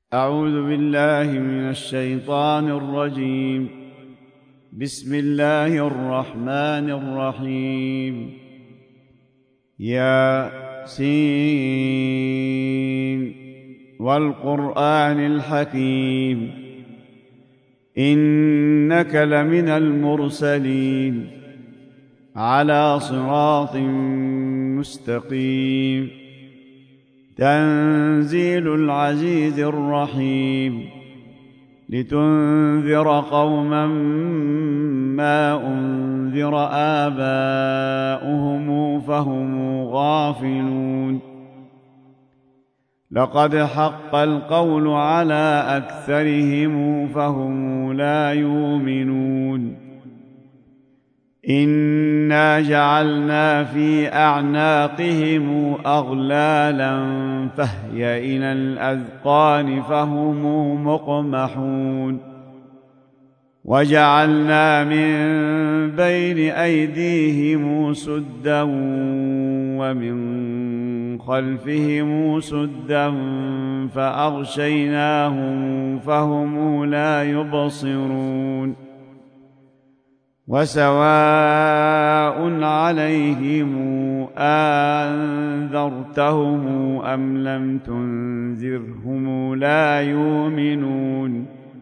أعوذ بالله من الشيطان الرجيم. بسم الله الرحمن الرحيم. ياسين والقرآن الحكيم إنك لمن المرسلين على صراط مستقيم. تنزيل العزيز الرحيم لتنذر قوما ما أنذر آباؤهم فهم غافلون. لقد حق القول على أكثرهم فهم لا يؤمنون. إنا جعلنا في أعناقهم أغلالا فهي إلى الأذقان فهم مقمحون. وجعلنا من بين أيديهم سدا ومن خلفهم سدا فأغشيناهم فهم لا يبصرون. وسواء عليهم أنذرتهم أم لم تنذرهم لا يؤمنون.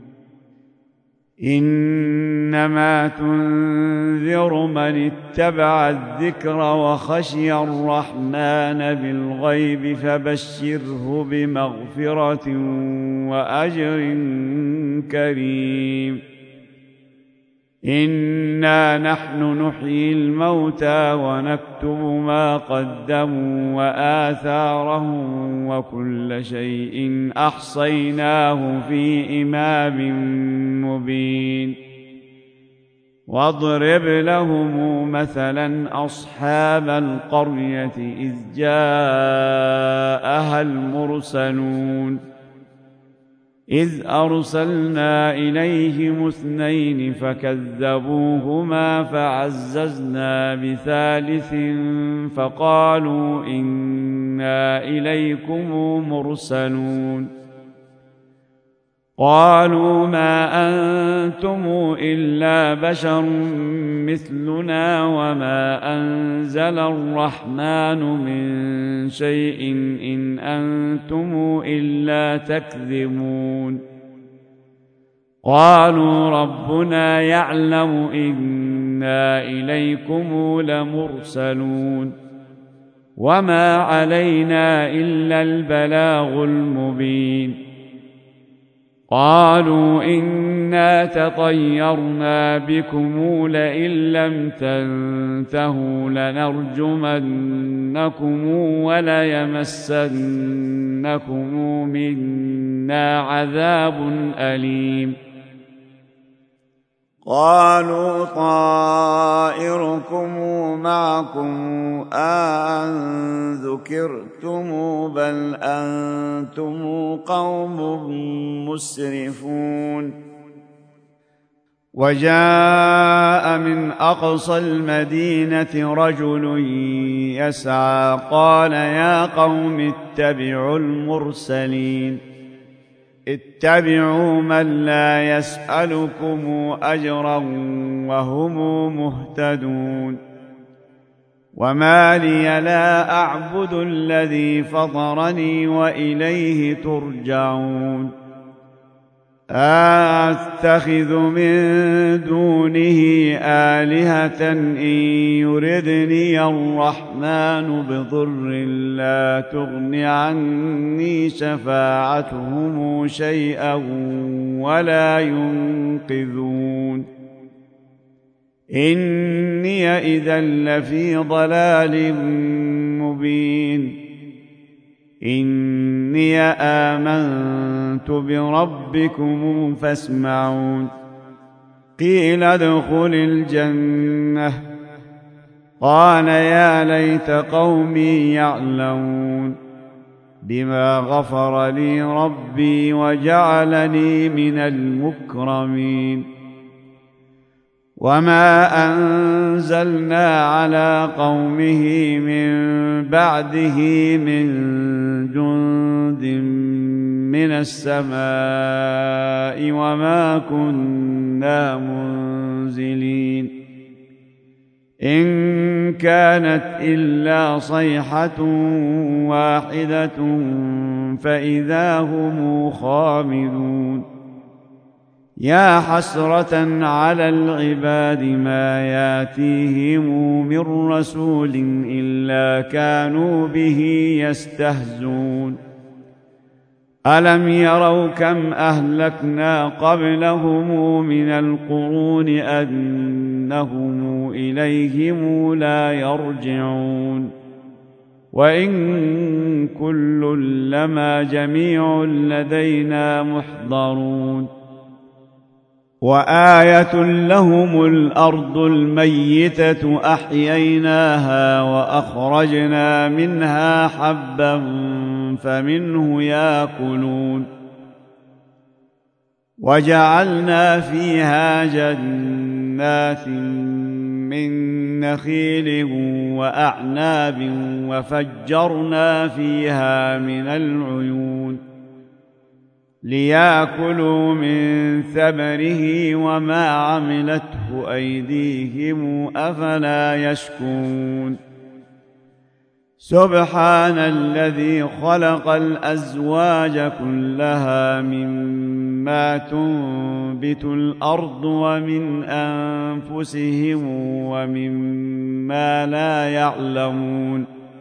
إنما تنذر من اتبع الذكر وخشي الرحمن بالغيب فبشره بمغفرة وأجر كريم. إنا نحن نحيي الموتى ونكتب ما قدموا وآثارهم وكل شيء أحصيناه في إمام مبين. واضرب لهم مثلا أصحاب القرية إذ جاءها المرسلون إذ أرسلنا إليهم 2 فكذبوهما فعززنا بثالث فقالوا إنا إليكم مرسلون. قالوا ما أنتم إلا بشر مثلنا وما أنزل الرحمن من شيء إن أنتم إلا تكذبون. قالوا ربنا يعلم إنا إليكم لمرسلون وما علينا إلا البلاغ المبين. قالوا إنا تطيرنا بكم لئن لم تنتهوا لنرجمنكم وليمسنكم منا عذاب أليم. قالوا طائركم معكم أنذكرتم بل أنتم قوم مسرفون. وجاء من أقصى المدينة رجل يسعى قال يا قوم اتبعوا المرسلين اتبعوا من لا يسألكم أجرا وهم مهتدون. وما لي لا أعبد الذي فطرني وإليه ترجعون. أتخذ من دونه آلهة إن يردني الرحمن بضر لا تغن عني شفاعتهم شيئا ولا ينقذون. إني إذا لفي ضلال مبين. إني آمنت بربكم فاسمعون. قيل ادخل الجنة قال يا ليت قومي يعلمون بما غفر لي ربي وجعلني من المكرمين. وما أنزلنا على قومه من بعده من جند من السماء وما كنا منزلين إن كانت إلا صيحة واحدة فإذا هم خامدون يا حسرة على العباد ما ياتيهم من رسول إلا كانوا به يستهزون ألم يروا كم أهلكنا قبلهم من القرون أنهم إليهم لا يرجعون وإن كل لما جميع لدينا محضرون وآية لهم الأرض الميتة أحييناها وأخرجنا منها حبا فمنه يأكلون وجعلنا فيها جنات من نخيل وأعناب وفجرنا فيها من العيون ليأكلوا من ثمره وما عملته أيديهم أفلا يشكرون سبحان الذي خلق الأزواج كلها مما تنبت الأرض ومن أنفسهم ومما لا يعلمون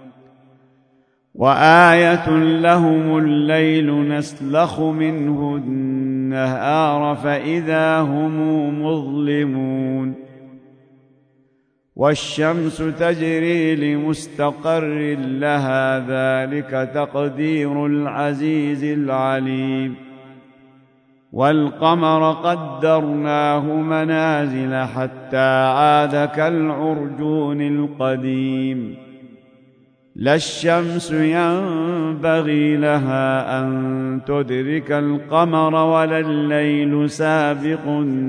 وآية لهم الليل نسلخ منه النهار فإذا هم مظلمون والشمس تجري لمستقر لها ذلك تقدير العزيز العليم والقمر قدرناه منازل حتى عاد كالعرجون القديم لا الشمس ينبغي لها أن تدرك القمر ولا الليل سابق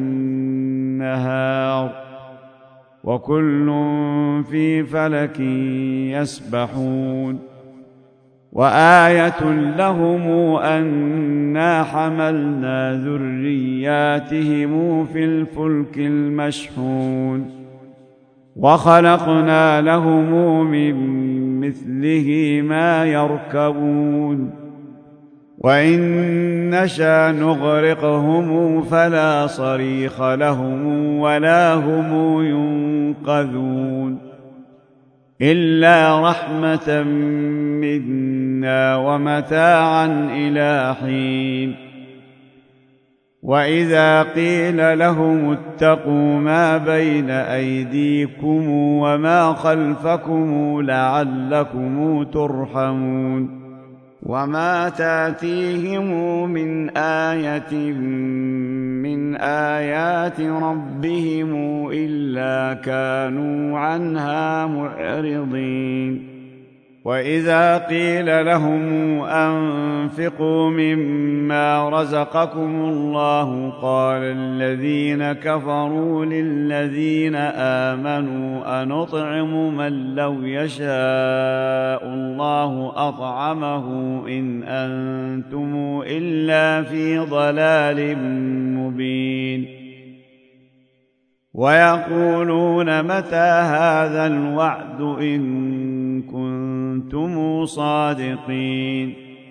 النهار وكل في فلك يسبحون وآية لهم أنا حملنا ذرياتهم في الفلك المشحون وخلقنا لهم من مثله ما يركبون وإن نشأ نغرقهم فلا صريخ لهم ولا هم ينقذون إلا رحمة منا ومتاعا إلى حين وإذا قيل لهم اتقوا ما بين أيديكم وما خلفكم لعلكم ترحمون وما تاتيهم من آية من آيات ربهم إلا كانوا عنها معرضين وإذا قيل لهم أنفقوا مما رزقكم الله قال الذين كفروا للذين آمنوا أنطعم من لو يشاء الله أطعمه إن أنتم إلا في ضلال مبين ويقولون متى هذا الوعد إن كنتم صادقين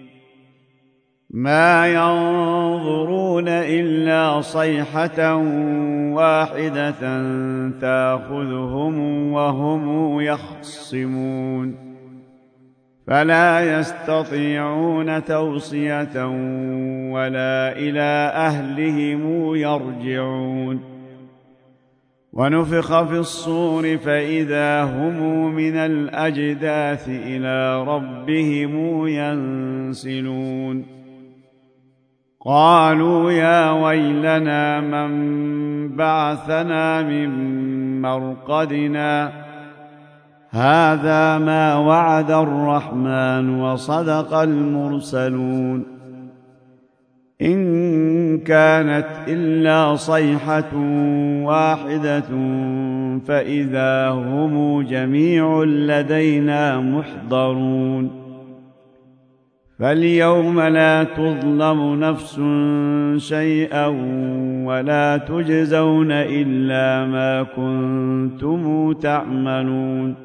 ما ينظرون إلا صيحة واحدة تأخذهم وهم يخصمون فلا يستطيعون توصية ولا إلى أهلهم يرجعون ونفخ في الصور فإذا هم من الأجداث إلى ربهم ينسلون قالوا يا ويلنا من بعثنا من مرقدنا هذا ما وعد الرحمن وصدق المرسلون إن كانت إلا صيحة واحدة فإذا هم جميع لدينا محضرون فاليوم لا تظلم نفس شيئا ولا تجزون إلا ما كنتم تعملون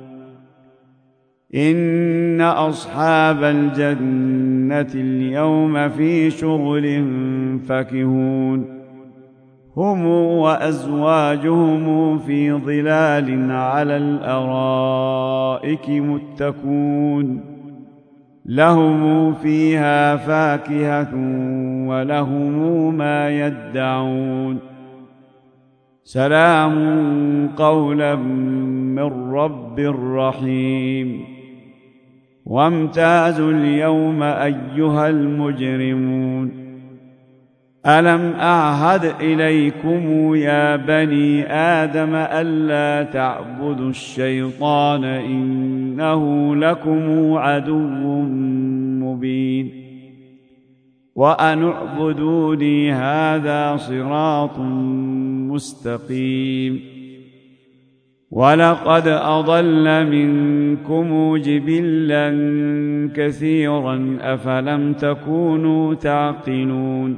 إن أصحاب الجنة اليوم في شغل فكهون هم وأزواجهم في ظلال على الأرائك متكون لهم فيها فاكهة ولهم ما يدعون سلام قولا من رب رحيم وامتازوا اليوم أيها المجرمون ألم أعهد إليكم يا بني آدم ألا تعبدوا الشيطان إنه لكم عدو مبين وأن اعبدوني هذا صراط مستقيم ولقد أضل منكم جبلا كثيرا أفلم تكونوا تعقلون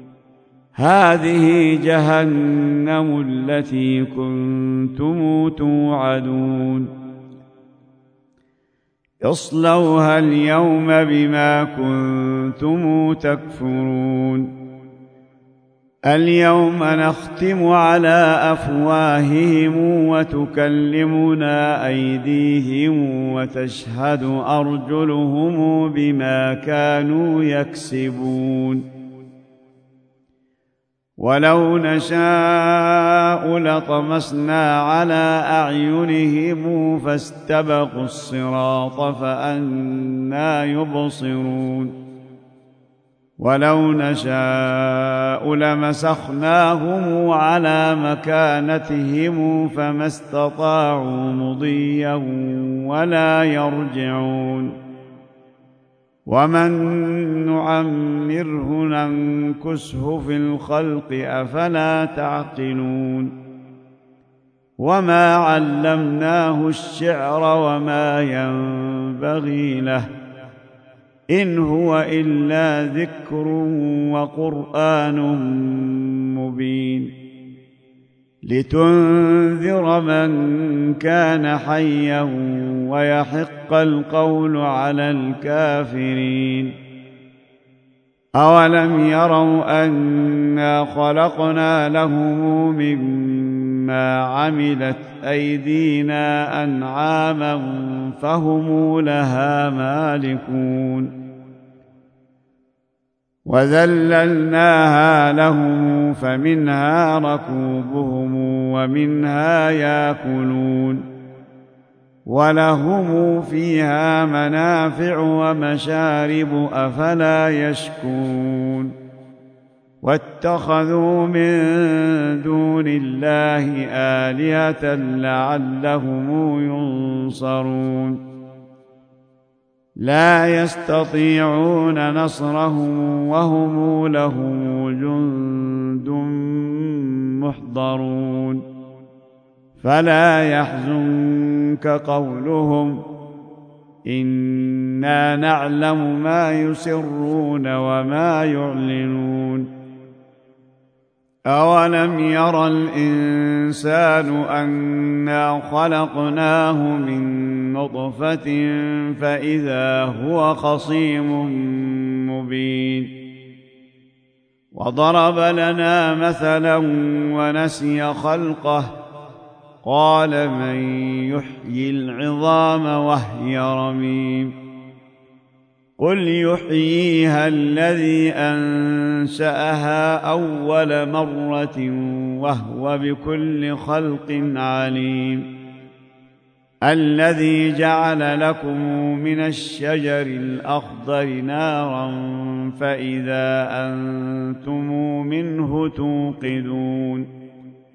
هذه جهنم التي كنتم توعدون اصلوها اليوم بما كنتم تكفرون اليوم نختم على أفواههم وتكلمنا أيديهم وتشهد أرجلهم بما كانوا يكسبون ولو نشاء لطمسنا على أعينهم فاستبقوا الصراط فأنى يبصرون ولو نشاء لمسخناهم على مكانتهم فما استطاعوا مضيا ولا يرجعون ومن نعمره ننكسه في الخلق أفلا تعقلون وما علمناه الشعر وما ينبغي له إن هو إلا ذكر وقرآن مبين لتنذر من كان حيا ويحق القول على الكافرين أولم يروا أنا خلقنا لهم مما عملت أيدينا أنعاما فهم لها مالكون وذللناها لهم فمنها ركوبهم ومنها يأكلون ولهم فيها منافع ومشارب أفلا يشكرون واتخذوا من دون الله آلهة لعلهم ينصرون لا يستطيعون نصرهم وهم لهم جند محضرون فلا يحزنك قولهم إنا نعلم ما يسرون وما يعلنون أولم ير الإنسان أنا خلقناه من نطفة فإذا هو خصيم مبين وضرب لنا مثلا ونسي خلقه قال من يحيي العظام وهي رميم قل يحييها الذي أنشأها أول مرة وهو بكل خلق عليم الذي جعل لكم من الشجر الأخضر نارا فإذا أنتم منه توقدون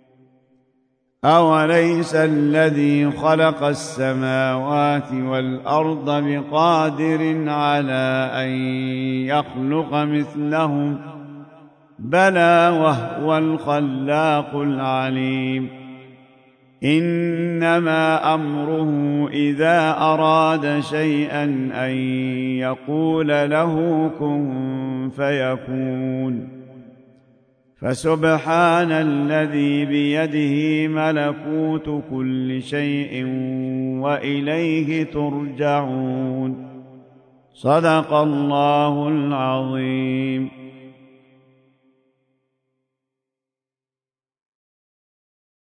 أوليس الذي خلق السماوات والأرض بقادر على أن يخلق مثلهم بلى وهو الخلاق العليم إنما أمره إذا أراد شيئا أن يقول له كن فيكون فسبحان الذي بيده ملكوت كل شيء وإليه ترجعون صدق الله العظيم.